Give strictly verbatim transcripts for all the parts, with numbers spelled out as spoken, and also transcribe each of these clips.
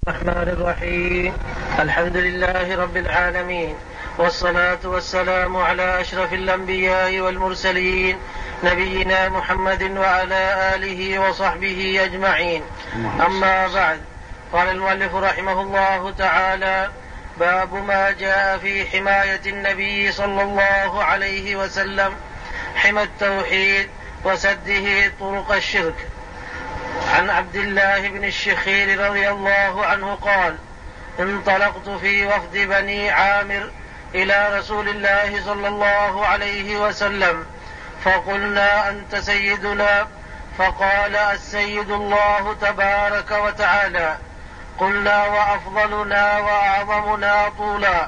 الرحمن الرحيم. الحمد لله رب العالمين، والصلاة والسلام على أشرف الأنبياء والمرسلين نبينا محمد وعلى آله وصحبه أجمعين. أما بعد، قال المؤلف رحمه الله تعالى: باب ما جاء في حماية النبي صلى الله عليه وسلم، حمى التوحيد وسده طرق الشرك. عن عبد الله بن الشخير رضي الله عنه قال: انطلقت في وفد بني عامر إلى رسول الله صلى الله عليه وسلم، فقلنا: أنت سيدنا؟ فقال: السيد الله تبارك وتعالى. قلنا: وأفضلنا وأعظمنا طولا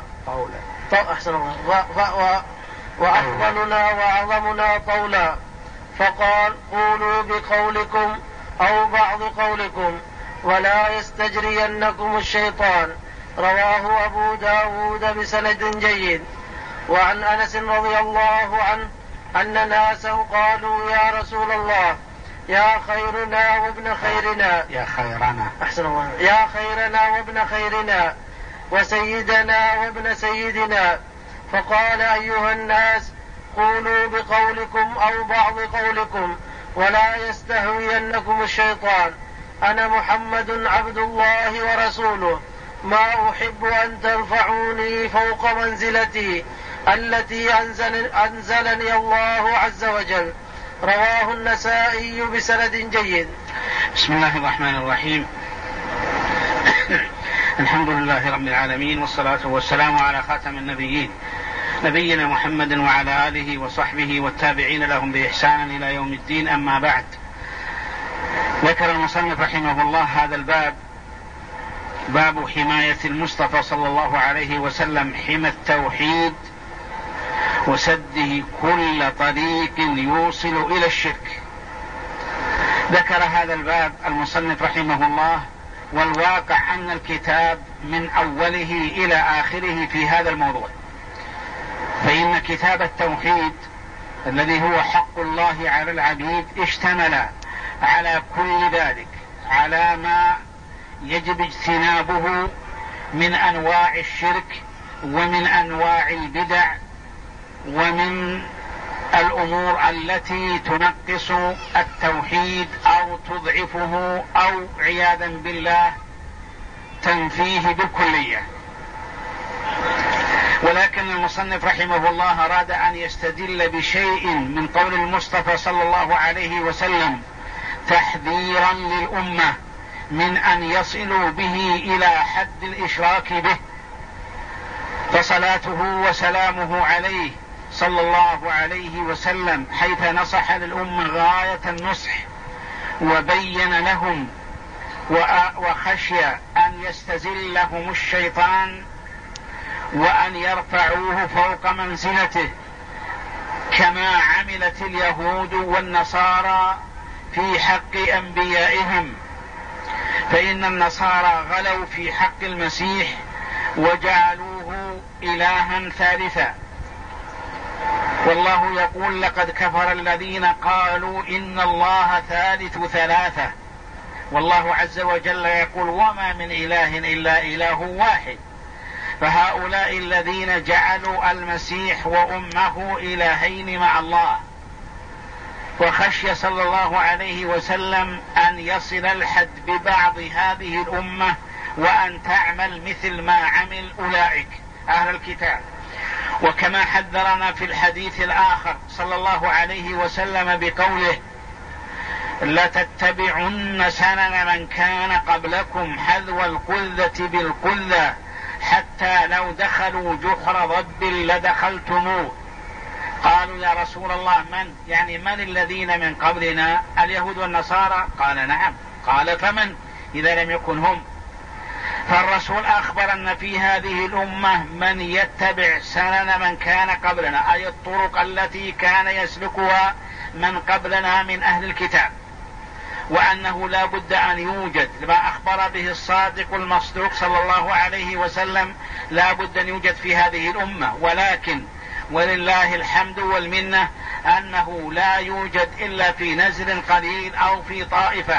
وأفضلنا وأعظمنا طولا. فقال: قولوا بقولكم أو بعض قولكم، ولا يستجرينكم الشيطان. رواه أبو داود بسند جيد. وعن أنس رضي الله عنه أن ناسا قالوا: يا رسول الله، يا خيرنا وابن خيرنا يا خيرنا أحسن الله يا خيرنا وابن خيرنا وسيدنا وابن سيدنا. فقال: أيها الناس، قولوا بقولكم أو بعض قولكم، ولا يستهوينكم الشيطان. أنا محمد عبد الله ورسوله، ما أحب أن ترفعوني فوق منزلتي التي أنزل أنزلني الله عز وجل. رواه النسائي بسند جيد. بسم الله الرحمن الرحيم. الحمد لله رب العالمين، والصلاة والسلام على خاتم النبيين نبينا محمد وعلى آله وصحبه والتابعين لهم بإحسان إلى يوم الدين. أما بعد، ذكر المصنف رحمه الله هذا الباب، باب حماية المصطفى صلى الله عليه وسلم، حمى التوحيد وسده كل طريق يوصل إلى الشرك. ذكر هذا الباب المصنف رحمه الله، والواقع أن الكتاب من أوله إلى آخره في هذا الموضوع، فإن كتاب التوحيد الذي هو حق الله على العبيد اشتمل على كل ذلك، على ما يجب اجتنابه من أنواع الشرك ومن أنواع البدع ومن الأمور التي تنقص التوحيد أو تضعفه أو عياذا بالله تنفيه بالكلية. ولكن المصنف رحمه الله أراد أن يستدل بشيء من قول المصطفى صلى الله عليه وسلم تحذيرا للأمة من أن يصلوا به إلى حد الإشراك به، فصلاته وسلامه عليه صلى الله عليه وسلم حيث نصح للأمة غاية النصح وبين لهم وخشي أن يستزلهم الشيطان وأن يرفعوه فوق منزلته كما عملت اليهود والنصارى في حق أنبيائهم. فإن النصارى غلوا في حق المسيح وجعلوه إلها ثالثا، والله يقول: لقد كفر الذين قالوا إن الله ثالث ثلاثة. والله عز وجل يقول: وما من إله إلا إله واحد. فهؤلاء الذين جعلوا المسيح وأمه إلهين مع الله، وخشي صلى الله عليه وسلم أن يصل الحد ببعض هذه الأمة وأن تعمل مثل ما عمل أولئك أهل الكتاب. وكما حذرنا في الحديث الآخر صلى الله عليه وسلم بقوله: لتتبعن سنن من كان قبلكم حذو القذة بالقذة حتى لو دخلوا جحر ضب لدخلتموه. قالوا: يا رسول الله، من يعني من الذين من قبلنا؟ اليهود والنصارى؟ قال: نعم. قال: فمن إذا لم يكن هم؟ فالرسول أخبر أن في هذه الأمة من يتبع سنن من كان قبلنا، أي الطرق التي كان يسلكها من قبلنا من أهل الكتاب، وأنه لا بد أن يوجد ما أخبر به الصادق المصدوق صلى الله عليه وسلم، لا بد أن يوجد في هذه الأمة. ولكن ولله الحمد والمنة أنه لا يوجد إلا في نزل قليل أو في طائفة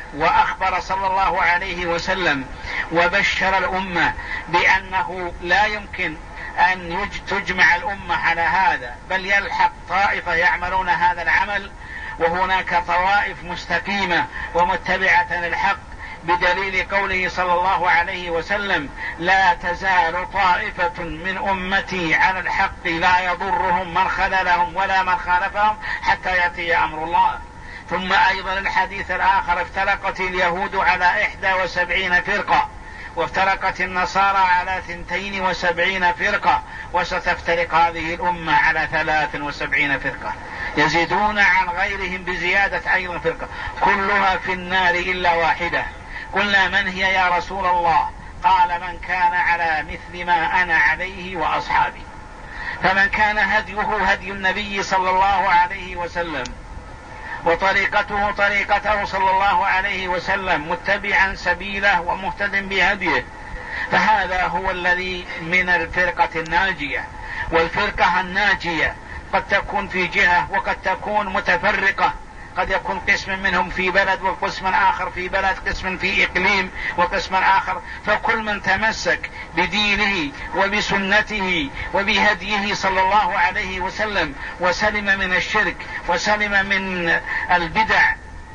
وأخبر صلى الله عليه وسلم وبشر الأمة بأنه لا يمكن أن تجمع الأمة على هذا، بل يلحق طائفة يعملون هذا العمل وهناك طوائف مستقيمة ومتبعة للحق، بدليل قوله صلى الله عليه وسلم: لا تزال طائفة من أمتي على الحق لا يضرهم من خذلهم ولا من خالفهم حتى يأتي أمر الله. ثم أيضا الحديث الآخر: افترقت اليهود على إحدى وسبعين فرقة، وافترقت النصارى على ثنتين وسبعين فرقة، وستفترق هذه الأمة على ثلاث وسبعين فرقة، يزيدون عن غيرهم بزيادة أيضا فرقة، كلها في النار إلا واحدة. قلنا: من هي يا رسول الله؟ قال: من كان على مثل ما أنا عليه وأصحابي. فمن كان هديه هدي النبي صلى الله عليه وسلم وطريقته طريقته صلى الله عليه وسلم، متبعا سبيله ومهتد بهديه، فهذا هو الذي من الفرقة الناجية. والفرقة الناجية قد تكون في جهة وقد تكون متفرقة، قد يكون قسم منهم في بلد وقسم آخر في بلد، قسم في إقليم وقسم آخر، فكل من تمسك بدينه وبسنته وبهديه صلى الله عليه وسلم وسلم من الشرك وسلم من البدع،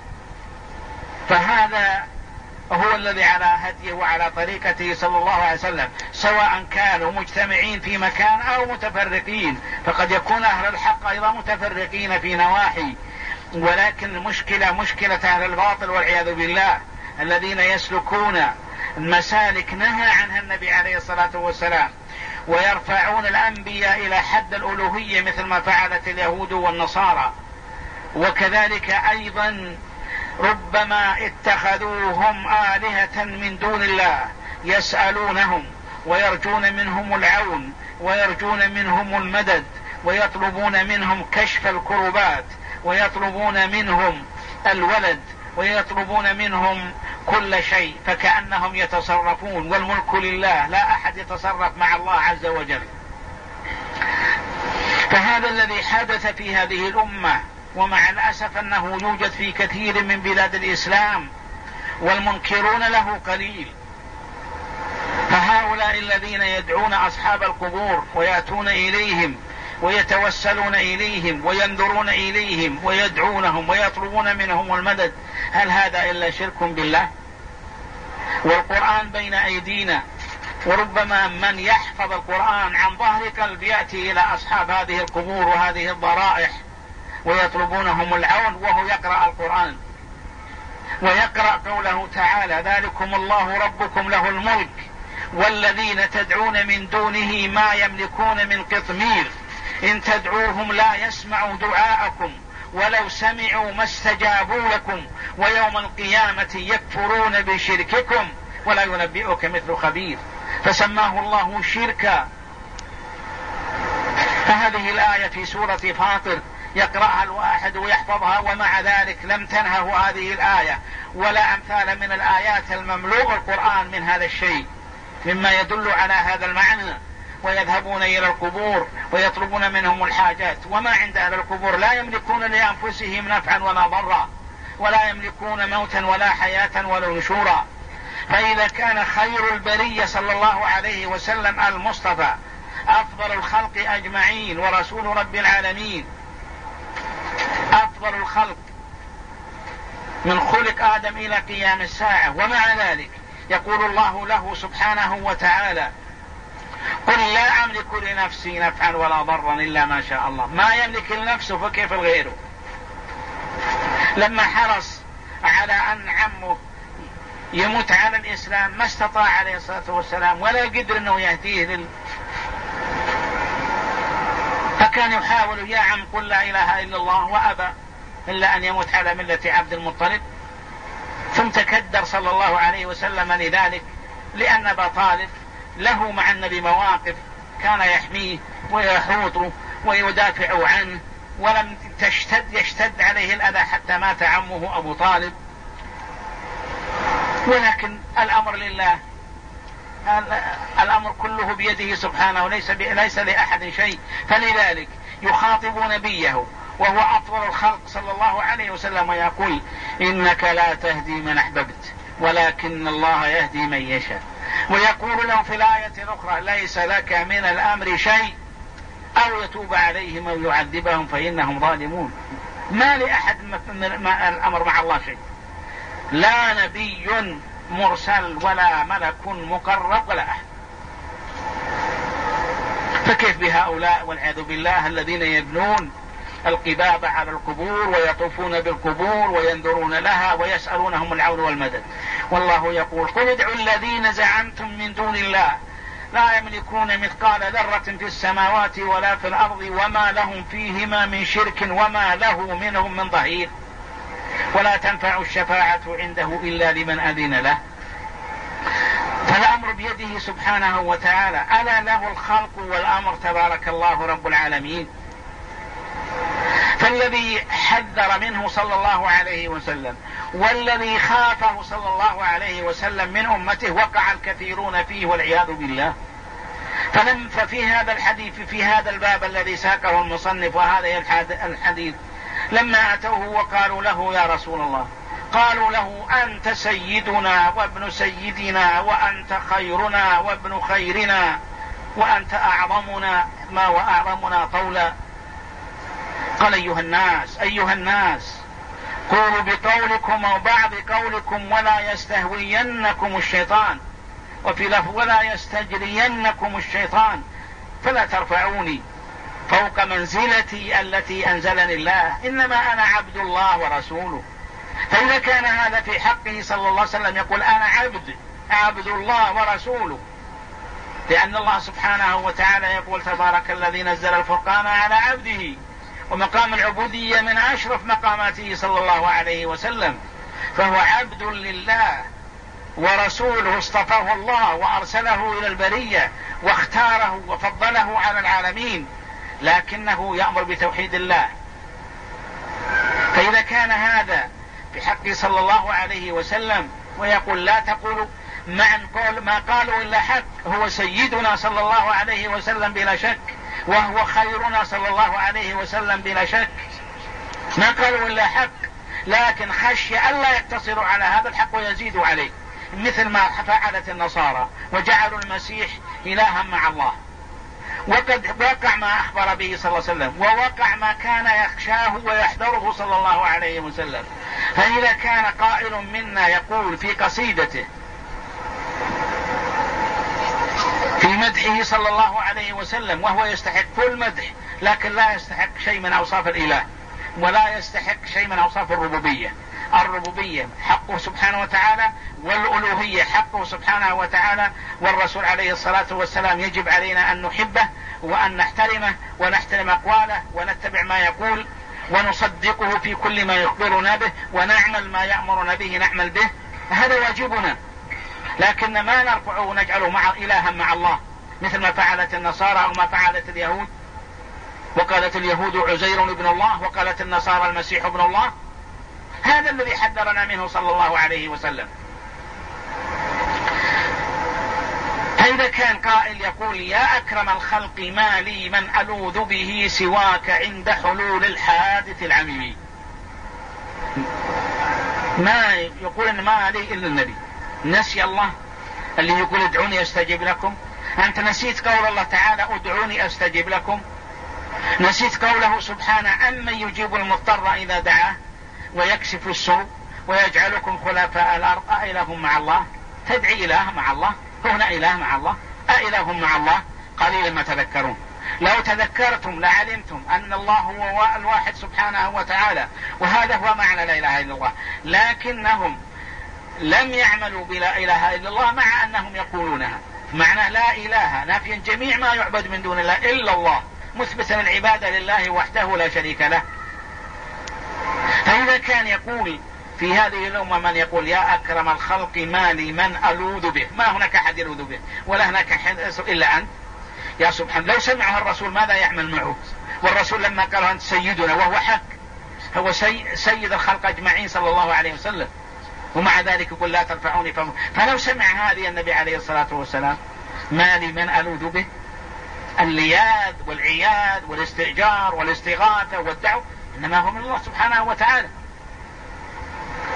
فهذا هو الذي على هديه وعلى طريقته صلى الله عليه وسلم، سواء كانوا مجتمعين في مكان أو متفرقين. فقد يكون أهل الحق أيضا متفرقين في نواحي، ولكن المشكلة مشكلة أهل الباطل والعياذ بالله، الذين يسلكون المسالك نهى عنها النبي عليه الصلاة والسلام، ويرفعون الأنبياء إلى حد الألوهية مثل ما فعلت اليهود والنصارى. وكذلك أيضا ربما اتخذوهم آلهة من دون الله، يسألونهم ويرجون منهم العون ويرجون منهم المدد ويطلبون منهم كشف الكربات ويطلبون منهم الولد ويطلبون منهم كل شيء، فكأنهم يتصرفون، والملك لله، لا أحد يتصرف مع الله عز وجل. فهذا الذي حدث في هذه الأمة، ومع الأسف أنه يوجد في كثير من بلاد الإسلام والمنكرون له قليل. فهؤلاء الذين يدعون أصحاب القبور ويأتون إليهم ويتوسلون إليهم وينذرون إليهم ويدعونهم ويطلبون منهم المدد، هل هذا إلا شرك بالله؟ والقرآن بين أيدينا، وربما من يحفظ القرآن عن ظهر قلب يأتي إلى أصحاب هذه القبور وهذه الضرائح ويطلبونهم العون وهو يقرأ القرآن ويقرأ قوله تعالى: ذلكم الله ربكم له الملك والذين تدعون من دونه ما يملكون من قطمير إن تدعوهم لا يسمعوا دعاءكم ولو سمعوا ما استجابوا لكم ويوم القيامة يكفرون بشرككم ولا ينبئك مثل خبير. فسماه الله شركا. فهذه الآية في سورة فاطر يقرأها الواحد ويحفظها، ومع ذلك لم تنهه هذه الآية ولا أمثال من الآيات المملوء القرآن من هذا الشيء مما يدل على هذا المعنى. ويذهبون إلى القبور ويطلبون منهم الحاجات، وما عند أهل القبور لا يملكون لأنفسهم نفعا ولا ضرا، ولا يملكون موتا ولا حياة ولا نشورا. فإذا كان خير البرية صلى الله عليه وسلم المصطفى أفضل الخلق أجمعين ورسول رب العالمين، أفضل الخلق من خلق آدم إلى قيام الساعة، ومع ذلك يقول الله له سبحانه وتعالى: قل لا أملك لنفسي نفعا ولا ضرا إلا ما شاء الله. ما يملك لنفسه فكيف غيره؟ لما حرص على أن عمه يموت على الإسلام ما استطاع عليه الصلاة والسلام ولا قدر أنه يهديه لل... فكان يحاول: يا عم قل لا إله إلا الله، وأبى إلا أن يموت على ملة عبد المطلب. ثم تكدر صلى الله عليه وسلم لذلك، لأن أبا طالب له مع النبي مواقف كان يحميه ويحوطه ويدافع عنه، ولم تشتد يشتد عليه الأذى حتى مات عمه أبو طالب. ولكن الأمر لله، الأمر كله بيده سبحانه، ليس ليس لأحد شيء. فلذلك يخاطب نبيه وهو أفضل الخلق صلى الله عليه وسلم ويقول: إنك لا تهدي من أحببت ولكن الله يهدي من يشاء. ويقول لهم في الآية الأخرى ليس لك من الأمر شيء أو يتوب عليهم أو يعذبهم فإنهم ظالمون. ما لأحد من الأمر مع الله شيء، لا نبي مرسل ولا ملك مقرب ولا أحد. فكيف بهؤلاء والعياذ بالله الذين يبنون القباب على القبور ويطوفون بالقبور وينذرون لها ويسألونهم العون والمدد. والله يقول قل ادعوا الذين زعمتم من دون الله لا يملكون مثقال ذرة في السماوات ولا في الأرض وما لهم فيهما من شرك وما له منهم من ظهير ولا تنفع الشفاعة عنده إلا لمن أذن له. فالأمر بيده سبحانه وتعالى، ألا له الخلق والأمر تبارك الله رب العالمين. فالذي حذر منه صلى الله عليه وسلم والذي خافه صلى الله عليه وسلم من أمته وقع الكثيرون فيه والعياذ بالله. فلم ففي هذا الحديث في هذا الباب الذي ساقه المصنف وهذا الحديث لما أتوه وقالوا له يا رسول الله، قالوا له أنت سيدنا وابن سيدنا وأنت خيرنا وابن خيرنا وأنت أعظمنا ما وأعظمنا طولا. قال أيها الناس أيها الناس قولوا بقولكم أو بعض قولكم ولا يستهوينكم الشيطان، وفي لفظ ولا يستجرينكم الشيطان فلا ترفعوني فوق منزلتي التي أنزلني الله، إنما أنا عبد الله ورسوله. فإذا كان هذا في حقه صلى الله عليه وسلم يقول أنا عبد عبد الله ورسوله، لأن الله سبحانه وتعالى يقول تبارك الذي نزل الفرقان على عبده، ومقام العبودية من أشرف مقاماته صلى الله عليه وسلم، فهو عبد لله ورسوله اصطفاه الله وأرسله إلى البرية واختاره وفضله على العالمين، لكنه يأمر بتوحيد الله. فإذا كان هذا بحق صلى الله عليه وسلم ويقول لا تقولوا مع قول ما قالوا إلا حق، هو سيدنا صلى الله عليه وسلم بلا شك وهو خيرنا صلى الله عليه وسلم بلا شك، ما قالوا إلا حق، لكن خشي ألا يقتصروا على هذا الحق ويزيدوا عليه مثل ما فعلت النصارى وجعلوا المسيح إلها مع الله. وقد وقع ما أخبر به صلى الله عليه وسلم ووقع ما كان يخشاه ويحذره صلى الله عليه وسلم. فإذا كان قائل منا يقول في قصيدته في مدحه صلى الله عليه وسلم وهو يستحق كل مدح لكن لا يستحق شيء من أوصاف الإله ولا يستحق شيء من أوصاف الربوبية، الربوبية حقه سبحانه وتعالى والألوهية حقه سبحانه وتعالى، والرسول عليه الصلاة والسلام يجب علينا أن نحبه وأن نحترمه ونحترم أقواله ونتبع ما يقول ونصدقه في كل ما يخبرنا به ونعمل ما يأمرنا به نعمل به، هذا واجبنا. لكن ما نرفعه ونجعله مع إلها مع الله مثل ما فعلت النصارى أو ما فعلت اليهود، وقالت اليهود عزير ابن الله وقالت النصارى المسيح ابن الله. هذا الذي حذرنا منه صلى الله عليه وسلم. فإذا كان قائل يقول يا أكرم الخلق ما لي من ألوذ به سواك عند حلول الحادث العميم، ما يقول إن ما لي إلا النبي، نسي الله اللي يقول ادعوني أستجب لكم؟ أنت نسيت قول الله تعالى ادعوني أستجب لكم؟ نسيت قوله سبحانه أمن يجيب المضطر إذا دعاه ويكشف السوء ويجعلكم خلفاء الأرض أإله مع الله؟ تدعي إله مع الله؟ هنا إله مع الله؟ أإله مع الله؟ قليلا ما تذكرون. لو تذكرتم لعلمتم أن الله هو الواحد سبحانه وتعالى، وهذا هو معنى لا إله إلا الله، لكنهم لم يعملوا بلا إله إلا الله مع أنهم يقولونها. معنى لا إله نافيا جميع ما يعبد من دون الله إلا الله، مثبتا العبادة لله وحده لا شريك له. فإذا كان يقول في هذه الأمة من يقول يا أكرم الخلق ما لي من ألوذ به، ما هناك أحد يلوذ به ولا هناك أحد إلا أنت يا سبحان. لو سمعه الرسول ماذا يعمل معه؟ والرسول لما قال أنت سيدنا وهو حق، هو سي سيد الخلق أجمعين صلى الله عليه وسلم، ومع ذلك يقول لا ترفعوني فم... فلو سمع هذه النبي عليه الصلاة والسلام ما لي من ألوذ به، اللياذ والعياذ والاستئجار والاستغاثة والدعوة إنما هو من الله سبحانه وتعالى.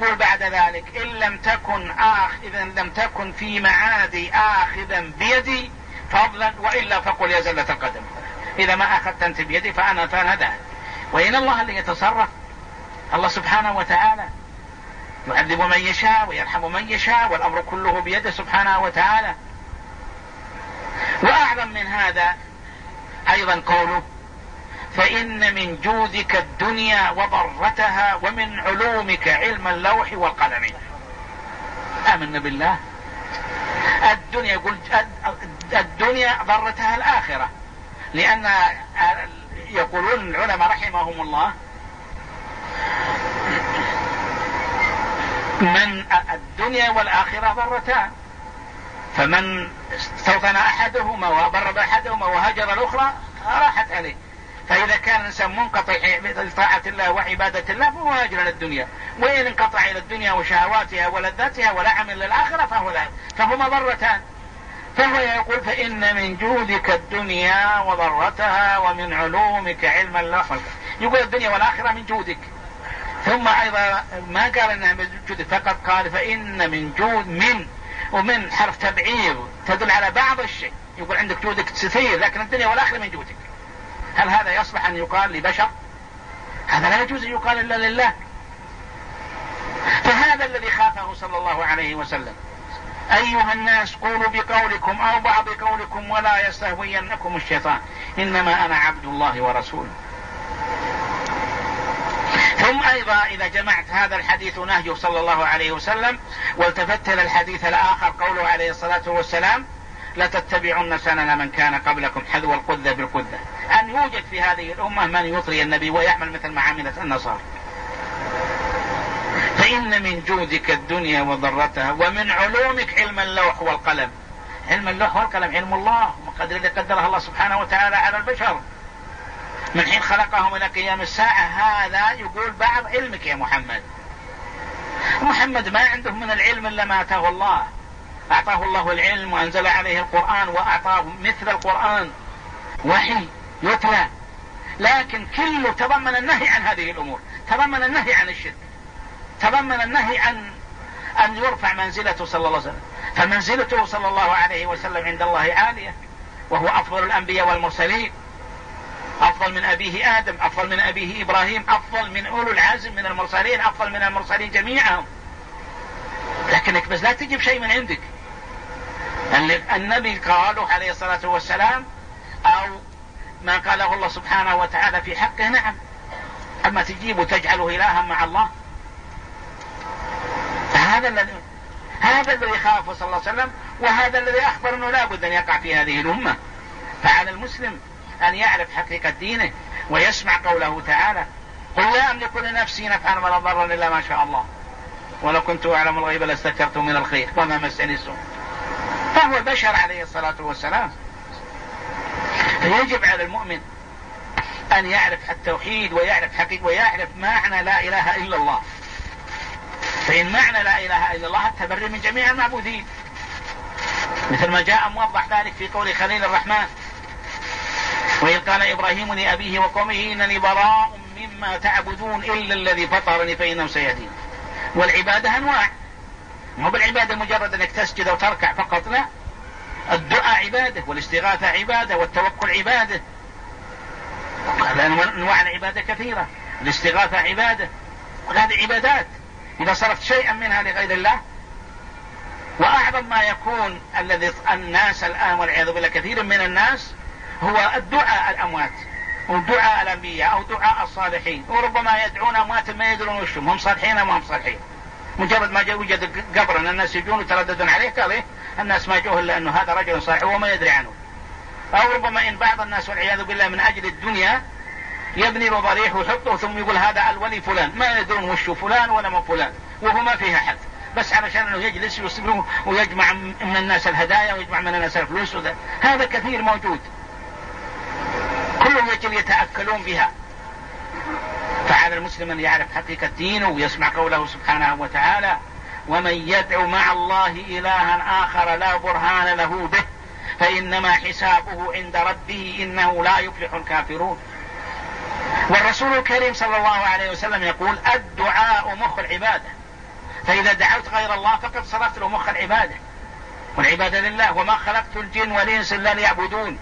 يقول بعد ذلك إن لم تكن آخ إذا لم تكن في معادي آخذا بيدي فضلا وإلا فقل يا زلة القدم، إذا ما أخذت أنت بيدي فأنا فنذا. وإن الله اللي يتصرف، الله سبحانه وتعالى يعذب من يشاء ويرحم من يشاء والأمر كله بيده سبحانه وتعالى. وأعظم من هذا أيضا قوله فإن من جودك الدنيا وضرتها ومن علومك علم اللوح والقلم. آمنا بالله. الدنيا يقول الدنيا ضرتها الآخرة، لأن يقولون العلماء رحمهم الله من الدنيا والآخرة ضرتان، فمن استوطن أحدهما وضرب أحدهما وهجر الأخرى راحت عليه. فإذا كان الإنسان منقطع بطاعة الله وعبادة الله فهو هاجر للدنيا، وإن انقطع إلى الدنيا وشهواتها ولذاتها ولا عمل للآخرة فهو لا، فهما ضرتان. فهو يقول فإن من جودك الدنيا وضرتها ومن علومك علم اللوح والقلم. يقول الدنيا والآخرة من جودك، ثم أيضا ما قال أنها من جودك فقط، قال فإن من جود من ومن حرف تبعيض تدل على بعض الشيء. يقول عندك جودك كثير لكن الدنيا والآخرة من جودك. هل هذا يصلح أن يقال لبشر؟ هذا لا يجوز أن يقال إلا لله. فهذا الذي خافه صلى الله عليه وسلم. أيها الناس قولوا بقولكم أو بعض قولكم ولا يستهوينكم الشيطان إنما أنا عبد الله ورسوله. ثم أيضا إذا جمعت هذا الحديث نهيه صلى الله عليه وسلم والتفت إلى الحديث الآخر قوله عليه الصلاة والسلام لتتبعن سنن من كان قبلكم حذو القذة بالقذة، أن يوجد في هذه الأمة من يطري النبي ويعمل مثل ما عملت النصارى. فإن من جودك الدنيا وضرتها ومن علومك علم اللوح والقلم. علم اللوح والقلم علم الله وقدر الذي قدره الله سبحانه وتعالى على البشر من حين خلقهم إلى قيام الساعة. هذا يقول بعض علمك يا محمد. محمد ما عنده من العلم إلا ما آتاه الله، أعطاه الله العلم وأنزل عليه القرآن وأعطاه مثل القرآن وحي يتلى، لكن كله تضمن النهي عن هذه الأمور، تضمن النهي عن الشرك، تضمن النهي عن أن يرفع منزلته صلى الله عليه وسلم. فمنزلته صلى الله عليه وسلم عند الله عالية، وهو أفضل الأنبياء والمرسلين، أفضل من أبيه آدم، أفضل من أبيه إبراهيم، أفضل من أولو العزم من المرسلين، أفضل من المرسلين جميعهم. لكنك بس لا تجيب شيء من عندك. النبي قاله عليه الصلاة والسلام أو ما قاله الله سبحانه وتعالى في حقه نعم، أما تجيب وتجعله إلها مع الله. هذا الذي هذا الذي خافه صلى الله عليه وسلم، وهذا الذي أخبر أنه لا بد أن يقع في هذه الأمة. فعلى المسلم أن يعرف حقيقة دينه ويسمع قوله تعالى قل لا أملك لنفسي نفعا ولا ضرا إلا ما شاء الله ولو كنت أعلم الغيب لاستكثرت من الخير وما مسني السوء. فهو بشر عليه الصلاة والسلام. فيجب على المؤمن أن يعرف التوحيد ويعرف حقيقة ويعرف معنى لا إله إلا الله. فإن معنى لا إله إلا الله التبرئ من جميع المعبودين، مثل ما جاء موضح ذلك في قول خليل الرحمن وإذ قال إبراهيم لأبيه وقومه إنني براء مما تعبدون إلا الذي فطرني فإنه سيهدين. والعبادة أنواع، مو بالعبادة مجرد أنك تسجد وتركع فقط، لا، الدعاء عبادة والاستغاثة عبادة والتوكل عبادة. أنواع العبادة كثيرة، الاستغاثة عبادة، وهذه عبادات إذا صرفت شيئا منها لغير الله. وأعظم ما يكون الذي الناس الآن والعياذ بالله كثير من الناس هو الدعاء الأموات ودعاء الأنبياء أو دعاء الصالحين، وربما يدعون أموات ما يدرون وشهم هم صالحين أم هم صالحين. مجرد ما جاء وجد قبرا الناس يجون وترددون عليه قال إيه الناس ما جوه إلا أنه هذا رجل صالح وما يدري عنه. أو ربما إن بعض الناس والعياذ بالله من أجل الدنيا يبني له ضريح ويحطه ثم يقول هذا الولي فلان، ما يدرون وشه فلان ولا ما فلان، وهو ما فيها حد، بس علشان أنه يجلس ويصبره ويجمع من الناس الهدايا ويجمع من الناس الفلوس. هذا كثير موجود، كلهم يجب يتأكلون بها. فعلى المسلم أن يعرف حقيقة دينه ويسمع قوله سبحانه وتعالى ومن يدعو مع الله إلها آخر لا برهان له به فإنما حسابه عند ربه إنه لا يفلح الكافرون. والرسول الكريم صلى الله عليه وسلم يقول الدعاء مخ العبادة، فإذا دعوت غير الله فقد صرفت له مخ العبادة، والعبادة لله. وما خلقت الجن والإنس إلا ليعبدون.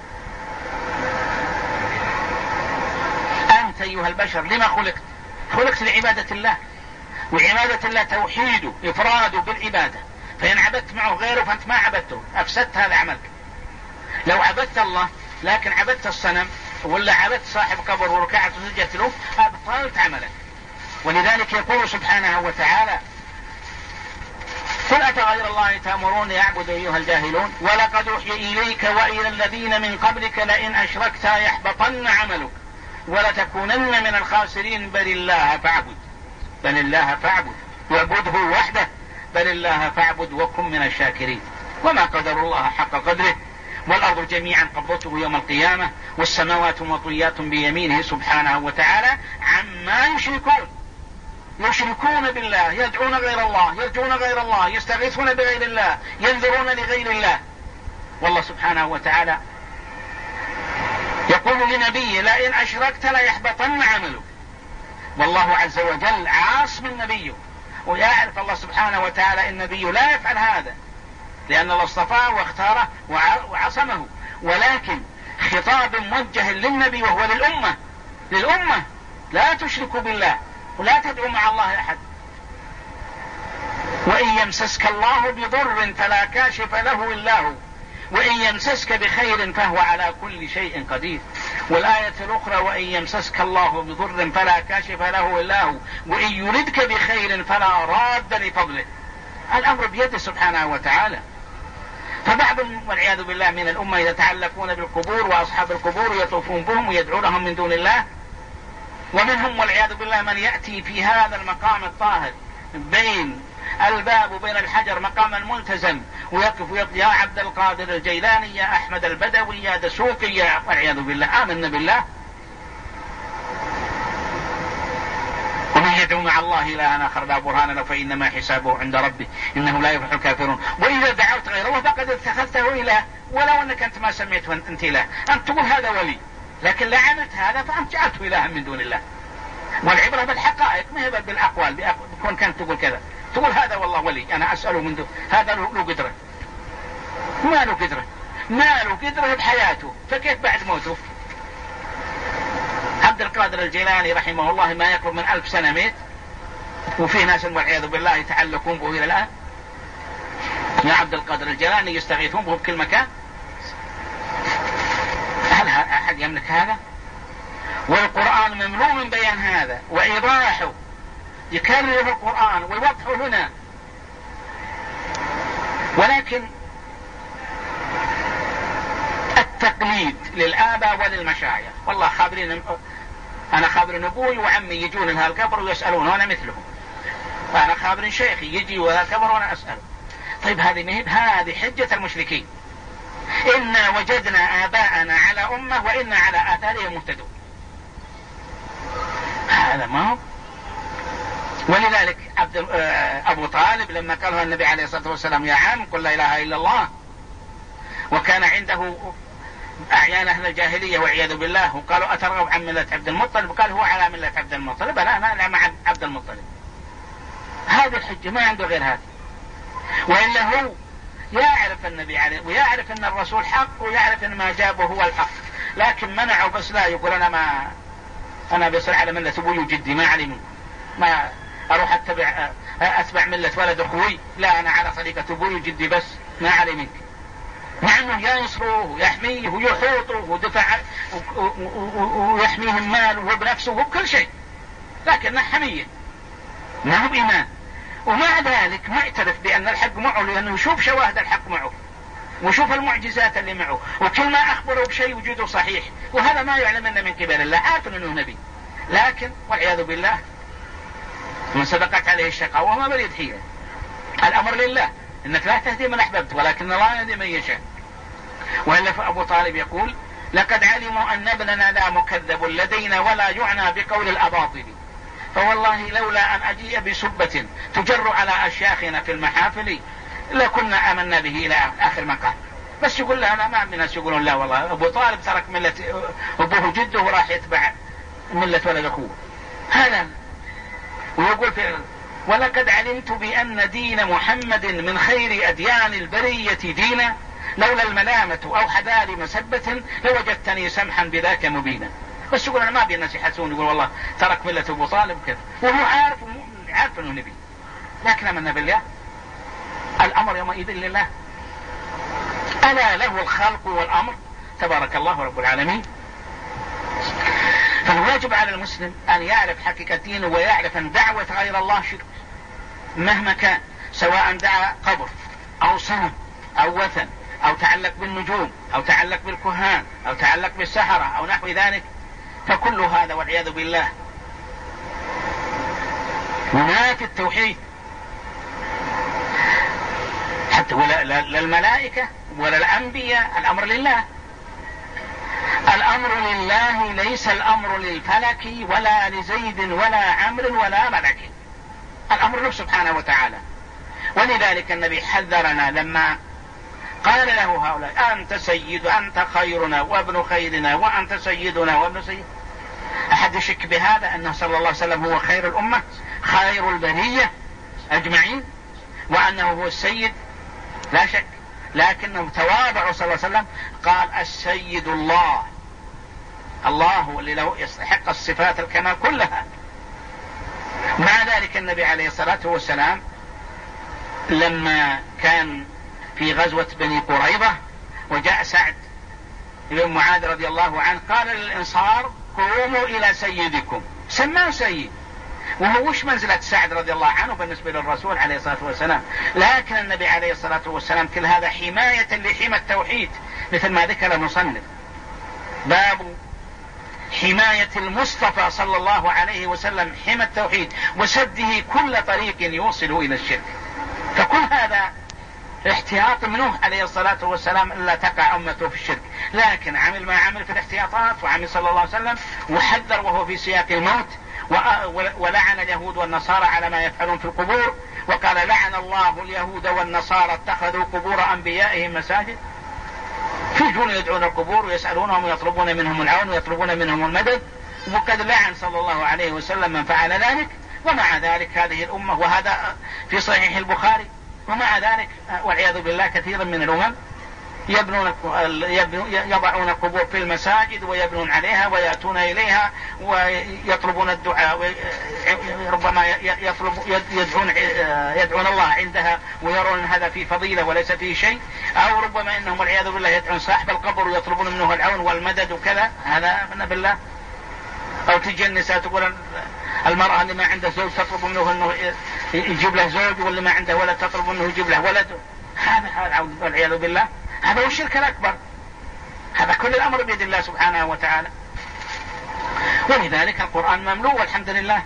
أنت أيها البشر لما خلقت؟ خلقت لعبادة الله، وعبادة الله توحيده إفراده بالعبادة، فإن عبدت معه غيره فأنت ما عبدته، أفسدت هذا عملك. لو عبدت الله لكن عبدت الصنم ولا عبدت صاحب قبر وركعت وسجدت له أبطلت عملك. ولذلك يقول سبحانه وتعالى: قل أفغير الله تأمروني أعبد أيها الجاهلون ولقد أوحي إليك وإلى الذين من قبلك لئن أشركت يحبطن عملك ولتكونن من الخاسرين بل الله فاعبد بل الله فاعبد واعبده وحده بل الله فاعبد وكن من الشاكرين. وما قدر الله حق قدره والأرض جميعا قبضته يوم القيامة والسماوات مطويات بيمينه سبحانه وتعالى عما يشركون. يشركون بالله، يدعون غير الله، يرجون غير الله، يستغيثون بغير الله، ينذرون لغير الله. والله سبحانه وتعالى يقول لنبيه: لئن أشركت ليحبطن عمله. والله عز وجل عاصم النبي، ويعرف الله سبحانه وتعالى ان النبي لا يفعل هذا لأن الله اصطفاه واختاره وعصمه، ولكن خطاب موجه للنبي وهو للأمة للأمة لا تشركوا بالله ولا تدعوا مع الله أحد. وإن يمسسك الله بضر فلا كاشف له إلا هو وإن يمسسك بخير فهو على كل شيء قدير. والآية الأخرى: وإن يمسسك الله بضر فلا كاشف له إلا هو وإن يردك بخير فلا راد لفضله. الأمر بيده سبحانه وتعالى. فبعض والعياذ بالله من الأمة يتعلقون بالقبور وأصحاب القبور يطوفون بهم ويدعو لهم من دون الله، ومنهم والعياذ بالله من يأتي في هذا المقام الطاهر بين الباب وبين الحجر مقام الملتزم ويقف ويقول: يا عبد القادر الجيلاني، يا أحمد البدوي، يا دسوقي، يا والعياذ بالله. آمنا بالله. ومن يدعو مع الله إلها آخر لا برهان له فإنما حسابه عند ربه إنه لا يفلح الكافرون. وإذا دعوت غير الله فقد اتخذته إله ولو أنك أنت ما سميته أنت إله. أنت تقول هذا ولي، لكن لا عملت هذا فأنت جعلته إلها من دون الله. والعبرة بالحقائق ما هي بالأقوال. بكون كانت تقول كذا، تقول هذا والله ولي أنا أسأله من دون هذا له قدرة. ما له قدرة، ما له قدرة بحياته، فكيف بعد موته؟ عبد القادر الجيلاني رحمه الله ما يقرب من ألف سنة ميت، وفيه ناس والعياذ بالله يتعلقون به إلى الآن. يا عبد القادر الجيلاني يستغيثون به بكل مكان. هل أحد يملك هذا؟ والقرآن مملوء من بيان هذا وإيضاحه، يكرر القرآن ويوضحه هنا. ولكن التقليد للآباء وللمشايخ، والله خابرين، أنا خابرين أبوي وعمي يجون لها القبر ويسألون وأنا مثلهم، وأنا خابرين شيخي يجي وها القبر وأنا أسأله. طيب هذه مهب هذه حجة المشركين: إنا وجدنا آباءنا على أمة وإنا على آثارهم مهتدون. هذا ما هو. ولذلك عبد أبو طالب لما قاله النبي عليه الصلاة والسلام: يا عم قل لا إله إلا الله، وكان عنده أعيان أهل الجاهلية والعياذ بالله، وقالوا: أترغب عن ملة عبد المطلب؟ قال: هو على ملة عبد المطلب، لا أنا لا مع عبد المطلب. هذه الحجة، ما عنده غير هذا. وإلا هو يعرف النبي عليه ويعرف أن الرسول حق ويعرف أن ما جابه هو الحق، لكن منعه بس لا يقول: أنا ما أنا بصير على ملة أبوي وجدي، ما علي منه، ما أروح أتبع أتبع ملة ولد أخوي، لا أنا على طريقة أبوي وجدي بس، ما علي منك. مع أنه ينصره ويحميه ويحوطه ودفع ويحميه ماله وبنفسه وبكل شيء، لكنه حمية ما هو بإيمان. ومع ذلك معترف بأن الحق معه، لأنه يشوف شواهد الحق معه وشوف المعجزات اللي معه، وكل ما أخبره بشيء وجوده صحيح، وهذا ما يعلم أنه من قبل الله، عارف أنه نبي، لكن والعياذ بالله من سبقت عليه الشقاوة وما بريد حيلة. الأمر لله، إنك لا تهدي من أحببت ولكن الله يهدي من يشاء. وإلا فأبو طالب يقول: لقد علموا أن ابننا لا مكذب لدينا ولا يعنى بقول الأباطل، فوالله لولا أن أجيء بسبة تجر على أشياخنا في المحافل لكنا آمنا به إلى آخر مقام. بس يقول له: أنا ما من الناس يقولون لا والله أبو طالب ترك ملة أبوه جده وراح يتبع ملة ولد أخوه. هذا ويقول في ولقد علمت بأن دين محمد من خير أديان البرية دينا، لولا الملامة أو حذار مسبة لوجدتني سمحا بذاك مبينا. بس يقول أنا ما أبي الناس يحسون، يقول والله ترك ملة أبو طالب كذا، وهو عارف عارف أنه نبي، لكن آمنا بالله. الأمر يومئذ لله، ألا له الخلق والأمر، تبارك الله رب العالمين. فالواجب على المسلم أن يعرف حقيقة دينه، ويعرف أن دعوة غير الله شرك مهما كان، سواء دعا قبر أو صنم أو وثن أو تعلق بالنجوم أو تعلق بالكهان أو تعلق بالسحرة أو نحو ذلك، فكل هذا والعياذ بالله منافي التوحيد. حتى ولا للملائكة ولا الأنبياء، الأمر لله. الأمر لله، ليس الأمر للفلك ولا لزيد ولا عمرو ولا ملك، الأمر له سبحانه وتعالى. ولذلك النبي حذرنا لما قال له هؤلاء أنت سيد، أنت خيرنا وابن خيرنا وأنت سيدنا وابن سيد. أحد يشك بهذا أنه صلى الله عليه وسلم هو خير الأمة، خير البرية أجمعين، وأنه هو السيد؟ لا شك، لكنه تواضع صلى الله عليه وسلم قال السيد الله، الله هو اللي له يستحق الصفات الكمال كلها. مع ذلك النبي عليه الصلاة والسلام لما كان في غزوة بني قريظة وجاء سعد بن معاذ رضي الله عنه قال للأنصار قوموا إلى سيدكم، سماه سيد، وهو وش منزلة سعد رضي الله عنه بالنسبة للرسول عليه الصلاة والسلام. لكن النبي عليه الصلاة والسلام كل هذا حماية لحمى التوحيد، مثل ما ذكر المصنف باب حماية المصطفى صلى الله عليه وسلم حمى التوحيد وسده كل طريق يوصل إلى الشرك. فكل هذا احتياط منه عليه الصلاة والسلام ألا تقع أمته في الشرك، لكن عمل ما عمل في الاحتياطات، وعمل صلى الله عليه وسلم وحذر وهو في سياق الموت، ولعن اليهود والنصارى على ما يفعلون في القبور، وقال لعن الله اليهود والنصارى اتخذوا قبور أنبيائهم مساجد. يجون يدعون القبور ويسألونهم ويطلبون منهم العون ويطلبون منهم المدد، وقد لعن صلى الله عليه وسلم من فعل ذلك. ومع ذلك هذه الأمة، وهذا في صحيح البخاري، ومع ذلك والعياذ بالله كثيرا من الأمم يبنون يضعون القبور في المساجد ويبنون عليها ويأتون إليها ويطلبون الدعاء، ربما يطلب يدعون يدعون الله عندها ويرون هذا في فضيلة وليس فيه شيء، أو ربما إنهم والعياذ بالله يدعون صاحب القبر ويطلبون منه العون والمدد وكذا، هذا من بالله. أو تجي النساء تقول المرأة اللي ما عنده زوج تطلب منه أنه يجيب له زوج، واللي ما عنده ولد تطلب منه يجيب له ولد، هذا والعياذ بالله هذا هو الشرك الأكبر. هذا كل الأمر بيد الله سبحانه وتعالى. ولذلك القرآن مملوء والحمد لله.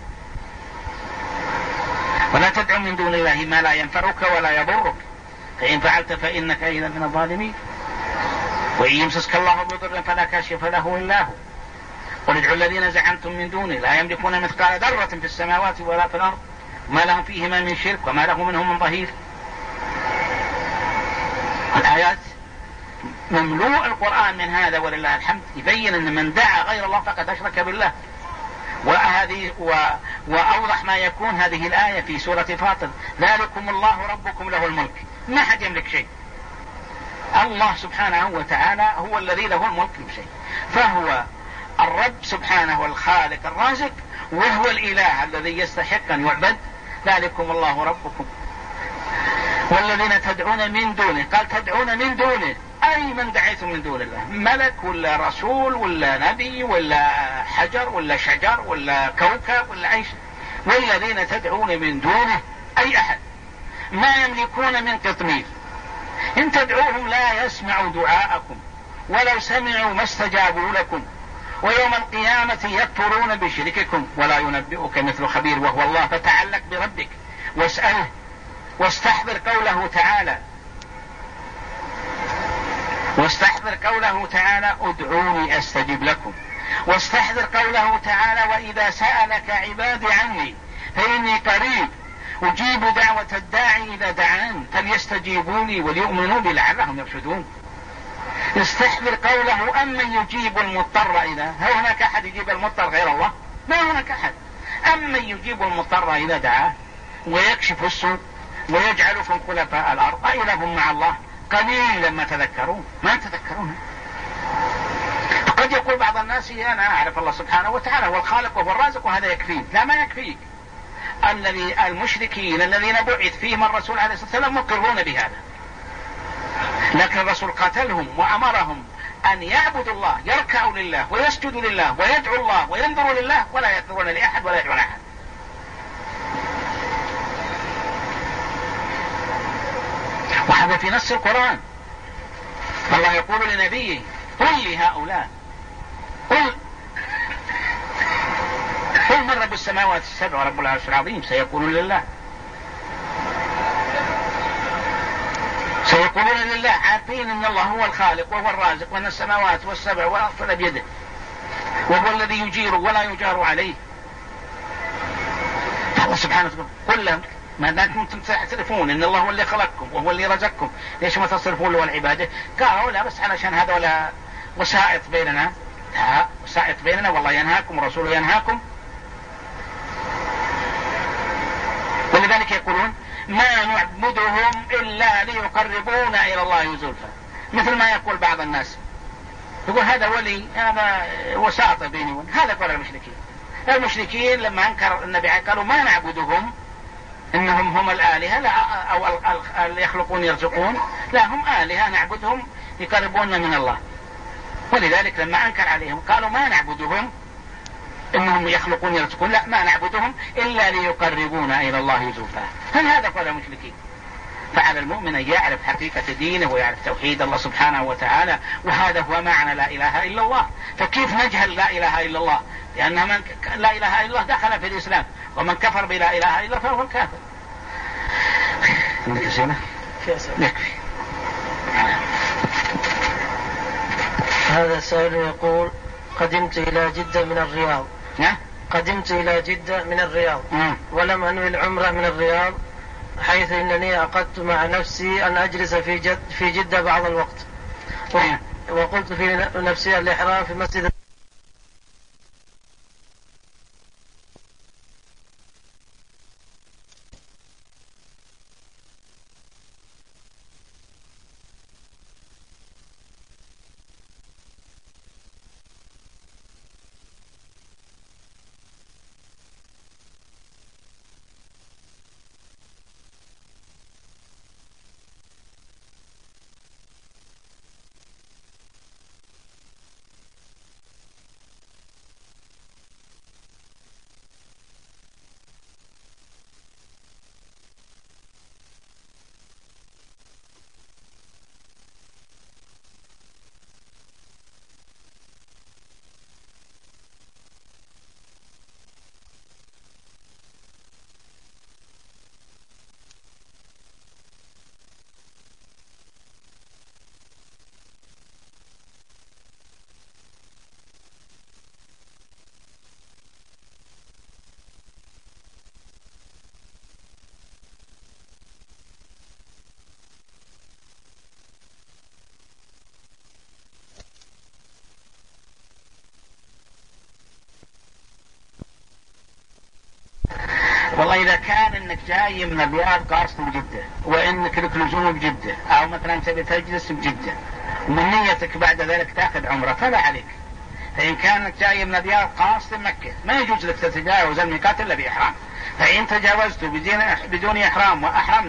ولا تدع من دون الله ما لا ينفعك ولا يضرك، فإن فعلت فإنك إذا من الظالمين. وإن يمسسك الله بضر فلا كاشف له إلا هو، قل ادعوا الذين زعمتم من دونه لا يملكون مثقال ذرة في السماوات ولا في الأرض ما لهم فيهما من شرك وما له منهم من ظهير. الآيات مملوء القرآن من هذا ولله الحمد، يبين أن من دعا غير الله فقد أشرك بالله. وهذه و... وأوضح ما يكون هذه الآية في سورة فاطر، ذلكم الله ربكم له الملك، ما حد يملك شيء، الله سبحانه وتعالى هو الذي له الملك بشيء، فهو الرب سبحانه والخالق الرازق، وهو الإله الذي يستحق أن يعبد. ذلكم الله ربكم والذين تدعون من دونه، قال تدعون من دونه أي من دعيتم من دون الله، ملك ولا رسول ولا نبي ولا حجر ولا شجر ولا كوكب ولا أي شيء، والذين تدعون من دونه أي أحد ما يملكون من قطمير، إن تدعوهم لا يسمعوا دعاءكم ولو سمعوا ما استجابوا لكم، ويوم القيامة يكفرون بشرككم ولا ينبئك مثل خبير وهو الله. فتعلق بربك واسأله واستحضر قوله تعالى واستحضر قوله تعالى ادعوني استجب لكم، واستحضر قوله تعالى وإذا سألك عبادي عني فإني قريب أجيب دعوة الداعي إذا دعان فليستجيبوا لي وليؤمنوا بي لعلهم يرشدون. استحضر قوله أمن يجيب المضطر إذا، هل هناك أحد يجيب المضطر غير الله؟ ما هناك أحد. أمن يجيب المضطر إذا دعاه ويكشف السوء ويجعلكم خلفاء الأرض أإله مع الله قليلا ما تذكرون. ما تذكرون. قد يقول بعض الناس أنا أعرف الله سبحانه وتعالى هو الخالق وهو الرازق وهذا يكفيه. لا، ما يكفيك. الذي المشركين الذين بعث فيهم الرسول عليه الصلاة والسلام مقرون بهذا، لكن الرسول قاتلهم وأمرهم أن يعبدوا الله، يركعوا لله ويسجدوا لله ويدعوا الله وينذروا لله ولا ينذرون لأحد ولا يدعون أحد. وهذا في نص القرآن. الله يقول لنبيه قل لهؤلاء قل قل من رب السماوات السبع ورب العرش العظيم سيقولون لله. سيقولون لله، عارفين ان الله هو الخالق وهو الرازق وان السماوات والسبع والارض بيده، وهو الذي يجير ولا يجار عليه. الله سبحانه وتعالى قل لهم ما دامتم تعترفون ان الله هو اللي خلقكم وهو اللي رزقكم ليش ما تصرفون له العباده؟ قالوا لا بس علشان هذا ولا وسائط بيننا. لا، وسائط بيننا والله ينهاكم ورسوله ينهاكم. ولذلك يقولون ما نعبدهم إلا ليقربونا إلى الله زلفى، مثل ما يقول بعض الناس يقول هذا ولي هذا وساطة بيني وبين. هذا قول المشركين. المشركين لما أنكر النبي قالوا ما نعبدهم إنهم هم الآلهة لا أو اللي يخلقون يرزقون، لا هم آلهة نعبدهم يقربونا من الله. ولذلك لما أنكر عليهم قالوا ما نعبدهم إنهم يخلقون يرزقون، لا ما نعبدهم إلا ليقربونا إلى الله زلفى. هل هذا قول المشركين؟ فعلى المؤمن أن يعرف حقيقة دينه ويعرف توحيد الله سبحانه وتعالى، وهذا هو معنى لا إله إلا الله. فكيف نجهل لا إله إلا الله؟ لأن من لا إله إلا الله دخل في الإسلام، ومن كفر بلا إله إلا الله فهو الكافر. يكفي. هذا سائل يقول قدمت إلى جدة من الرياض قدمت إلى جدة من الرياض ولم أنوي العمرة من الرياض، حيث إنني عقدت مع نفسي أن أجلس في جد في جدة بعض الوقت، وقلت في نفسي الإحرام في مسجد. والله إذا كان إنك جاي من الرياض قاصد بجدة وإنك لك لزوم بجدة أو مثلا تبي تجلس بجدة ومن نيتك بعد ذلك تأخذ عمرة فلا عليك. فإن كانك جاي من الرياض قاصد مكة ما يجوز لك تتجاوز الميقات إلا بإحرام. فإن تجاوزت بدون إحرام وأحرمت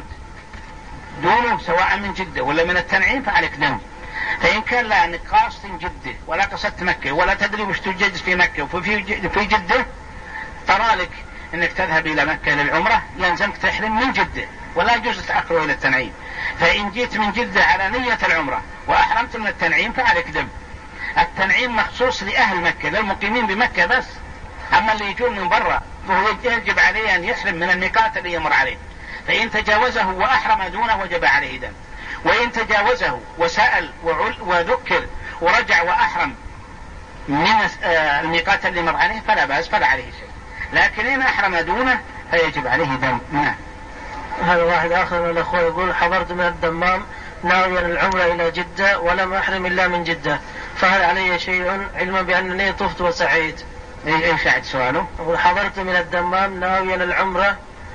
دونه سواء من جدة ولا من التنعيم فعليك دم. فإن كان لا أنك قاصد جدة ولا قصدت مكة ولا تدري وش تجلس في مكة وفي جدة طرالك انك تذهب الى مكة للعمرة يلزمك تحرم من جدة ولا يجوز تأخره الى التنعيم. فإن جيت من جدة على نية العمرة واحرمت من التنعيم فعليك دم. التنعيم مخصوص لأهل مكة للمقيمين بمكة بس، اما اللي يجون من برا فهو يجب عليه ان يحرم من الميقات اللي يمر عليه. فإن تجاوزه واحرم دونه وجب عليه دم، وإن تجاوزه وسأل وذكر ورجع واحرم من الميقات اللي مر عليه فلا بأس فلا عليه شيء، لكن إن أحرم دونه فيجب عليه دم. نعم. هذا واحد آخر من الأخوة يقول حضرت من الدمام ناويا العمرة إلى جدة ولم أحرم إلا من جدة، فهل علي شيء علما بأنني طفت وسعيد؟ إيش عاد سؤاله؟ يقول حضرت من الدمام ناويا العمرة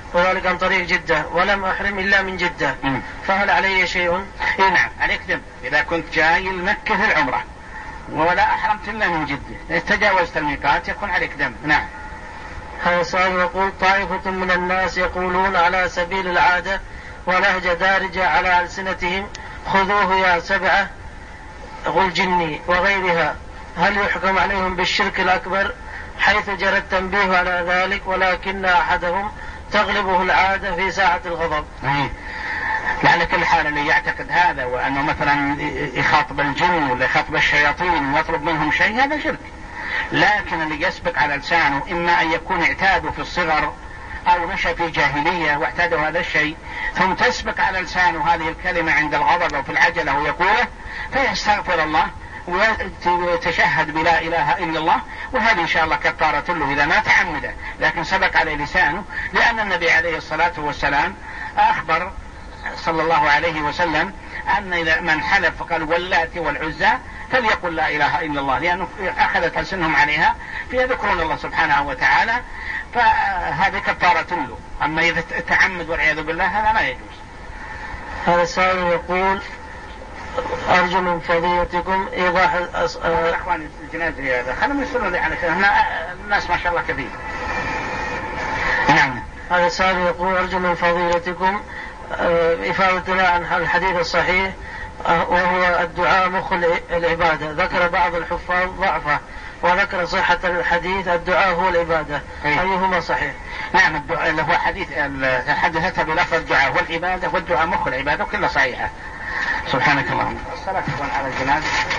وذلك عن طريق جدة، ولم أحرم إلا من جدة، م. فهل علي شيء؟ إيه نعم عليك دم إذا كنت جاي لمكة في العمرة ولا أحرمت إلا من جدة، تجاوزت الميقات يكون عليك دم. نعم. هذا السؤال يقول: طائفة من الناس يقولون على سبيل العادة ولهجة دارجة على ألسنتهم: خذوه يا سبعة غل جني وغيرها، هل يحكم عليهم بالشرك الأكبر حيث جرى التنبيه على ذلك، ولكن أحدهم تغلبه العادة في ساعة الغضب؟ أيه. لعل كل حال اللي يعتقد هذا وأنه مثلا يخاطب الجن ولا يخاطب الشياطين ويطلب منهم شيء هذا شرك، لكن اللي يسبق على لسانه إما أن يكون اعتادوا في الصغر أو نشأ في جاهلية واعتادوا هذا الشيء ثم تسبق على لسانه هذه الكلمة عند الغضب أو في العجلة ويقوله فيستغفر الله ويتشهد بلا إله إلا الله، وهذه إن شاء الله كفارة له إذا ما تعمده لكن سبق عليه لسانه، لأن النبي عليه الصلاة والسلام أخبر صلى الله عليه وسلم أن إذا من حلف فقال واللات والعزى فليقل لا إله إلا الله، لأنه أخذت ألسنهم عليها فيذكرون الله سبحانه وتعالى، فهذه كفارة له. أما إذا تعمد والعياذ بالله هذا لا يجوز. هذا السؤال يقول: أرجو من فضيلتكم إيضاح أص... أخواني الجنازة هذا خلهم يصلوا لي على شيء، الناس ما شاء الله كثير. نعم. هذا السؤال يقول: أرجو من فضيلتكم إفادتنا عن الحديث الصحيح وهو الدعاء مخ العبادة، ذكر بعض الحفاظ ضعفه وذكر صحة الحديث الدعاء هو العبادة، أيهما صحيح؟ نعم الدعاء اللي هو حديث حدثته بلفظ الدعاء والعبادة والدعاء مخ العبادة وكلها صحيحة. سبحانك اللهم. الصلاة على الجنازة.